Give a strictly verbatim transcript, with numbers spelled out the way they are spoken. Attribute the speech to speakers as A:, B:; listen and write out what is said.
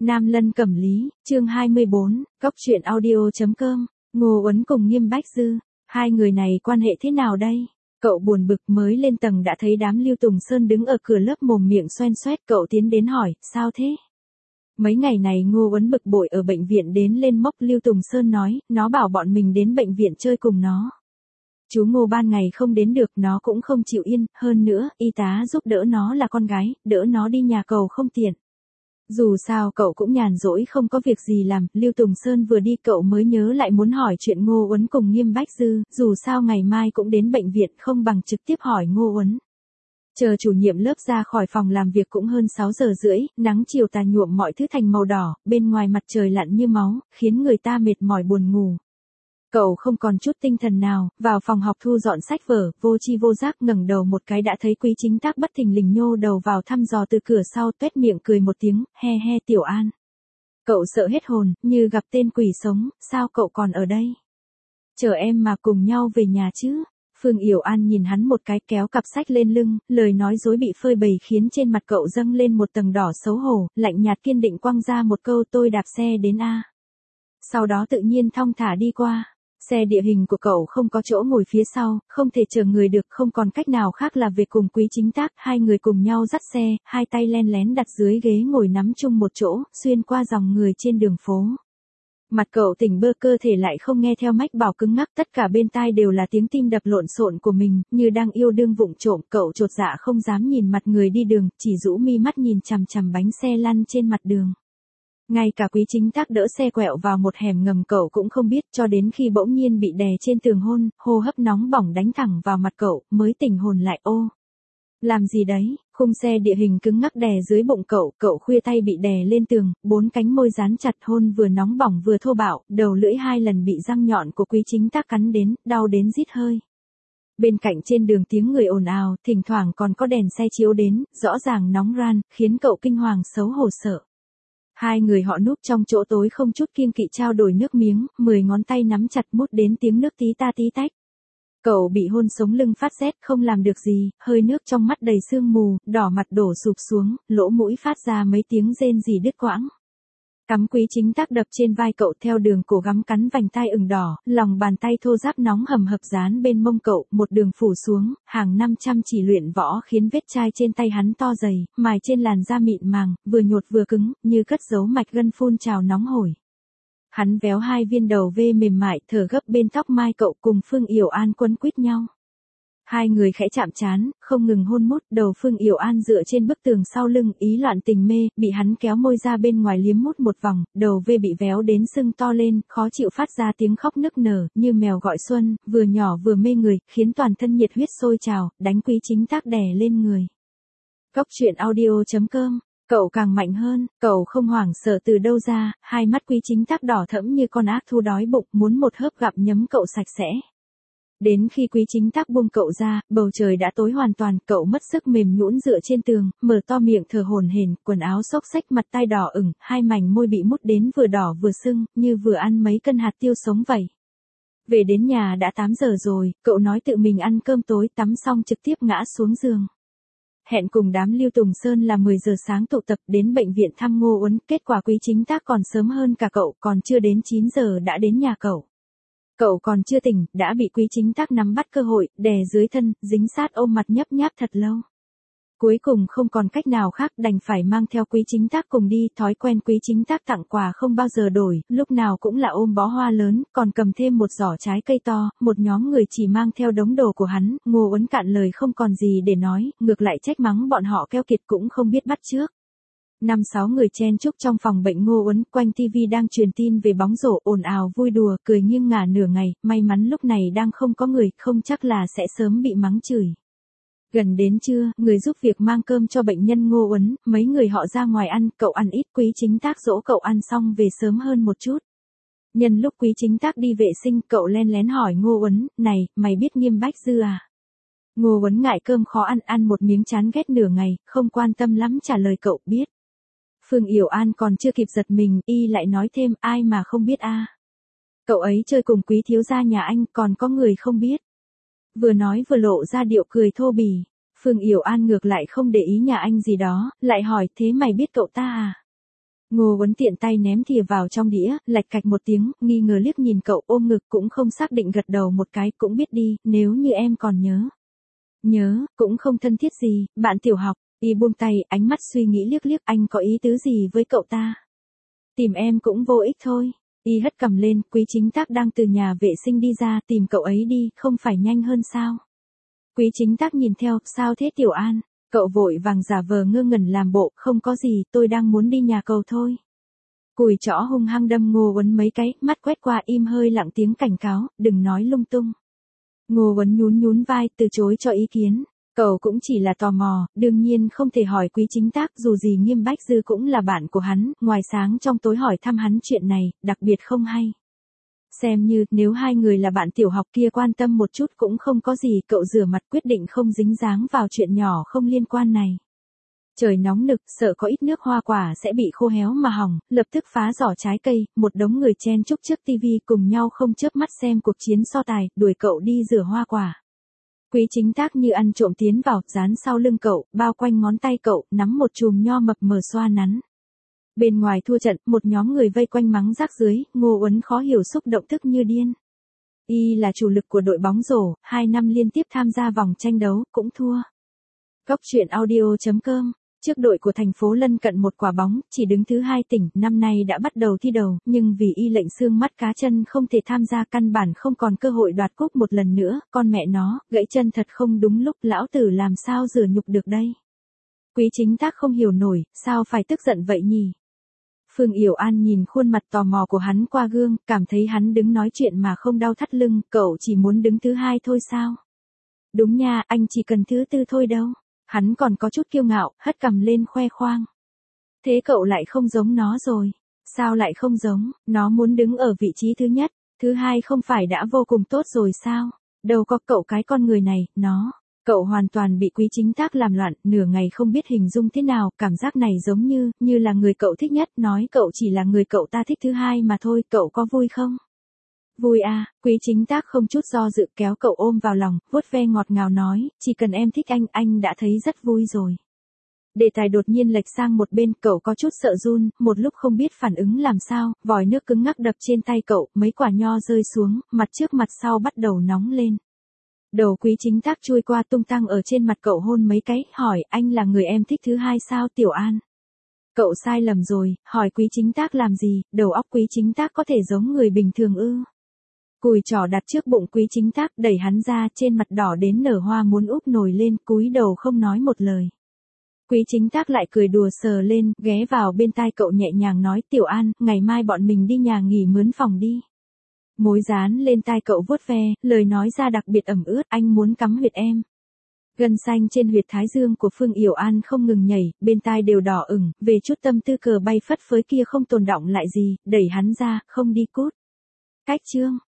A: Nam Lân Cẩm Lý, chương hai mươi bốn, cốc truyện audio.com, Ngô Uấn cùng Nghiêm Bách Dư, hai người này quan hệ thế nào đây? Cậu buồn bực mới lên tầng đã thấy đám Lưu Tùng Sơn đứng ở cửa lớp mồm miệng xoen xoét, cậu tiến đến hỏi, sao thế? Mấy ngày này Ngô Uấn bực bội ở bệnh viện đến lên mốc Lưu Tùng Sơn nói, nó bảo bọn mình đến bệnh viện chơi cùng nó. Chú Ngô ban ngày không đến được, nó cũng không chịu yên, hơn nữa, y tá giúp đỡ nó là con gái, đỡ nó đi nhà cầu không tiện. Dù sao cậu cũng nhàn rỗi không có việc gì làm, Lưu Tùng Sơn vừa đi cậu mới nhớ lại muốn hỏi chuyện Ngô Uấn cùng Nghiêm Bách Dư, dù sao ngày mai cũng đến bệnh viện không bằng trực tiếp hỏi Ngô Uấn. Chờ chủ nhiệm lớp ra khỏi phòng làm việc cũng hơn sáu giờ rưỡi, nắng chiều tà nhuộm mọi thứ thành màu đỏ, bên ngoài mặt trời lặn như máu, khiến người ta mệt mỏi buồn ngủ. Cậu không còn chút tinh thần nào, vào phòng học thu dọn sách vở, vô chi vô giác ngẩng đầu một cái đã thấy Quý Chính Tác bất thình lình nhô đầu vào thăm dò từ cửa sau, tuét miệng cười một tiếng, he he Tiểu An. Cậu sợ hết hồn, như gặp tên quỷ sống, sao cậu còn ở đây? Chờ em mà cùng nhau về nhà chứ. Phương Yểu An nhìn hắn một cái kéo cặp sách lên lưng, lời nói dối bị phơi bày khiến trên mặt cậu dâng lên một tầng đỏ xấu hổ, lạnh nhạt kiên định quăng ra một câu tôi đạp xe đến A. Sau đó tự nhiên thong thả đi qua. Xe địa hình của cậu không có chỗ ngồi phía sau, không thể chở người được, không còn cách nào khác là về cùng Quý Chính Tác, hai người cùng nhau dắt xe, hai tay len lén đặt dưới ghế ngồi nắm chung một chỗ, xuyên qua dòng người trên đường phố. Mặt cậu tỉnh bơ, cơ thể lại không nghe theo mách bảo cứng ngắc, tất cả bên tai đều là tiếng tim đập lộn xộn của mình, như đang yêu đương vụng trộm, cậu chột dạ không dám nhìn mặt người đi đường, chỉ rũ mi mắt nhìn chằm chằm bánh xe lăn trên mặt đường. Ngay cả Quý Chính Tác đỡ xe quẹo vào một hẻm ngầm cậu cũng không biết, cho đến khi bỗng nhiên bị đè trên tường hôn, hô hấp nóng bỏng đánh thẳng vào mặt cậu, mới tỉnh hồn lại. Ô, làm gì đấy? Khung xe địa hình cứng ngắc đè dưới bụng cậu, cậu khuya tay bị đè lên tường, bốn cánh môi dán chặt, hôn vừa nóng bỏng vừa thô bạo, đầu lưỡi hai lần bị răng nhọn của Quý Chính Tác cắn đến, đau đến rít hơi. Bên cạnh trên đường tiếng người ồn ào, thỉnh thoảng còn có đèn xe chiếu đến, rõ ràng nóng ran, khiến cậu kinh hoàng xấu hổ sợ. Hai người họ núp trong chỗ tối không chút kiêng kỵ trao đổi nước miếng, mười ngón tay nắm chặt mút đến tiếng nước tí ta tí tách. Cậu bị hôn sống lưng phát rét không làm được gì, hơi nước trong mắt đầy sương mù, đỏ mặt đổ sụp xuống, lỗ mũi phát ra mấy tiếng rên rỉ đứt quãng. Cắm Quý Chính Tác đập trên vai cậu theo đường cổ gắm cắn vành tai ửng đỏ, lòng bàn tay thô ráp nóng hầm hập dán bên mông cậu, một đường phủ xuống, hàng năm chăm chỉ luyện võ khiến vết chai trên tay hắn to dày, mài trên làn da mịn màng, vừa nhột vừa cứng, như cất giấu mạch gân phun trào nóng hổi. Hắn véo hai viên đầu vê mềm mại thở gấp bên tóc mai cậu, cùng Phương Yểu An quấn quýt nhau. Hai người khẽ chạm trán, không ngừng hôn mút, đầu Phương Yểu An dựa trên bức tường sau lưng, ý loạn tình mê, bị hắn kéo môi ra bên ngoài liếm mút một vòng, đầu vê bị véo đến sưng to lên, khó chịu phát ra tiếng khóc nức nở, như mèo gọi xuân, vừa nhỏ vừa mê người, khiến toàn thân nhiệt huyết sôi trào, đánh Quý Chính Tác đè lên người. Cốc truyện audio.com, cậu càng mạnh hơn, cậu không hoảng sợ từ đâu ra, hai mắt Quý Chính Tác đỏ thẫm như con ác thú đói bụng, muốn một hớp gặm nhấm cậu sạch sẽ. Đến khi Quý Chính Tác buông cậu ra, bầu trời đã tối hoàn toàn, cậu mất sức mềm nhũn dựa trên tường, mở to miệng thở hổn hển, quần áo xốc xách, mặt tai đỏ ửng, hai mảnh môi bị mút đến vừa đỏ vừa sưng, như vừa ăn mấy cân hạt tiêu sống vậy. Về đến nhà đã tám giờ rồi, cậu nói tự mình ăn cơm tối, tắm xong trực tiếp ngã xuống giường. Hẹn cùng đám Lưu Tùng Sơn là mười giờ sáng tụ tập đến bệnh viện thăm Ngô Uấn, kết quả Quý Chính Tác còn sớm hơn cả cậu, còn chưa đến chín giờ đã đến nhà cậu. Cậu còn chưa tỉnh, đã bị Quý Chính Tác nắm bắt cơ hội, đè dưới thân, dính sát ôm mặt nhấp nháp thật lâu. Cuối cùng không còn cách nào khác, đành phải mang theo Quý Chính Tác cùng đi, thói quen Quý Chính Tác tặng quà không bao giờ đổi, lúc nào cũng là ôm bó hoa lớn, còn cầm thêm một giỏ trái cây to, một nhóm người chỉ mang theo đống đồ của hắn, Ngô Uấn cạn lời không còn gì để nói, ngược lại trách mắng bọn họ keo kiệt cũng không biết bắt chước. Năm sáu người chen chúc trong phòng bệnh Ngô Uấn, quanh tivi đang truyền tin về bóng rổ, ồn ào vui đùa, cười nghiêng ngả nửa ngày, may mắn lúc này đang không có người, không chắc là sẽ sớm bị mắng chửi. Gần đến trưa, người giúp việc mang cơm cho bệnh nhân Ngô Uấn, mấy người họ ra ngoài ăn, cậu ăn ít, Quý Chính Tác dỗ cậu ăn xong về sớm hơn một chút. Nhân lúc Quý Chính Tác đi vệ sinh, cậu len lén hỏi Ngô Uấn, này, mày biết Nghiêm Bách Dư à? Ngô Uấn ngại cơm khó ăn, ăn một miếng chán ghét nửa ngày, không quan tâm lắm trả lời cậu biết. Phương Yểu An còn chưa kịp giật mình, y lại nói thêm, ai mà không biết a? Cậu ấy chơi cùng Quý thiếu gia nhà anh, còn có người không biết. Vừa nói vừa lộ ra điệu cười thô bỉ. Phương Yểu An ngược lại không để ý nhà anh gì đó, lại hỏi, thế mày biết cậu ta à? Ngô Uấn tiện tay ném thìa vào trong đĩa, lạch cạch một tiếng, nghi ngờ liếc nhìn cậu, ôm ngực cũng không xác định, gật đầu một cái, cũng biết đi, nếu như em còn nhớ. Nhớ, cũng không thân thiết gì, bạn tiểu học. Y buông tay, ánh mắt suy nghĩ liếc liếc, anh có ý tứ gì với cậu ta? Tìm em cũng vô ích thôi. Y hất cầm lên, Quý Chính Tác đang từ nhà vệ sinh đi ra, tìm cậu ấy đi, không phải nhanh hơn sao? Quý Chính Tác nhìn theo, sao thế Tiểu An? Cậu vội vàng giả vờ ngơ ngẩn làm bộ, không có gì, tôi đang muốn đi nhà cầu thôi. Cùi trỏ hung hăng đâm Ngô Uấn mấy cái, mắt quét qua, im hơi lặng tiếng cảnh cáo, đừng nói lung tung. Ngô Uấn nhún nhún vai, từ chối cho ý kiến. Cậu cũng chỉ là tò mò, đương nhiên không thể hỏi Quý Chính Tác, dù gì Nghiêm Bách Dư cũng là bạn của hắn, ngoài sáng trong tối hỏi thăm hắn chuyện này, đặc biệt không hay. Xem như, nếu hai người là bạn tiểu học kia quan tâm một chút cũng không có gì, cậu rửa mặt quyết định không dính dáng vào chuyện nhỏ không liên quan này. Trời nóng nực, sợ có ít nước hoa quả sẽ bị khô héo mà hỏng, lập tức phá giỏ trái cây, một đống người chen chúc trước tivi cùng nhau không chớp mắt xem cuộc chiến so tài, đuổi cậu đi rửa hoa quả. Quý Chính Tác như ăn trộm tiến vào, dán sau lưng cậu, bao quanh ngón tay cậu, nắm một chùm nho mập mờ xoa nắn. Bên ngoài thua trận, một nhóm người vây quanh mắng rác dưới, Ngô Uấn khó hiểu xúc động tức như điên. Y là chủ lực của đội bóng rổ, hai năm liên tiếp tham gia vòng tranh đấu, cũng thua. Góc truyện audio chấm com. Trước đội của thành phố lân cận một quả bóng, chỉ đứng thứ hai tỉnh, năm nay đã bắt đầu thi đấu, nhưng vì y lệnh xương mắt cá chân không thể tham gia, căn bản không còn cơ hội đoạt cúp một lần nữa, con mẹ nó, gãy chân thật không đúng lúc, lão tử làm sao rửa nhục được đây. Quý Chính Tác không hiểu nổi, sao phải tức giận vậy nhỉ? Phương Yểu An nhìn khuôn mặt tò mò của hắn qua gương, cảm thấy hắn đứng nói chuyện mà không đau thắt lưng, cậu chỉ muốn đứng thứ hai thôi sao? Đúng nha, anh chỉ cần thứ tư thôi đâu. Hắn còn có chút kiêu ngạo, hất cằm lên khoe khoang. Thế cậu lại không giống nó rồi. Sao lại không giống, nó muốn đứng ở vị trí thứ nhất, thứ hai không phải đã vô cùng tốt rồi sao? Đâu có cậu cái con người này, nó. Cậu hoàn toàn bị Quý Chính Tác làm loạn, nửa ngày không biết hình dung thế nào, cảm giác này giống như, như là người cậu thích nhất, nói cậu chỉ là người cậu ta thích thứ hai mà thôi, cậu có vui không? Vui à, Quý Chính Tác không chút do dự kéo cậu ôm vào lòng, vuốt ve ngọt ngào nói, chỉ cần em thích anh, anh đã thấy rất vui rồi. Đề tài đột nhiên lệch sang một bên, cậu có chút sợ run, một lúc không biết phản ứng làm sao, vòi nước cứng ngắc đập trên tay cậu, mấy quả nho rơi xuống, mặt trước mặt sau bắt đầu nóng lên. Đầu Quý Chính Tác chui qua tung tăng ở trên mặt cậu hôn mấy cái, hỏi, anh là người em thích thứ hai sao Tiểu An? Cậu sai lầm rồi, hỏi Quý Chính Tác làm gì, đầu óc Quý Chính Tác có thể giống người bình thường ư? Cùi trỏ đặt trước bụng Quý Chính Tác, đẩy hắn ra, trên mặt đỏ đến nở hoa muốn úp nổi lên, cúi đầu không nói một lời. Quý Chính Tác lại cười đùa sờ lên, ghé vào bên tai cậu nhẹ nhàng nói, Tiểu An, ngày mai bọn mình đi nhà nghỉ mướn phòng đi. Môi dán lên tai cậu vuốt ve, lời nói ra đặc biệt ẩm ướt, anh muốn cắm huyệt em. Gân xanh trên huyệt thái dương của Phương Yểu An không ngừng nhảy, bên tai đều đỏ ửng, về chút tâm tư cờ bay phất phới kia không tồn đọng lại gì, đẩy hắn ra, không đi cút. Cách chương.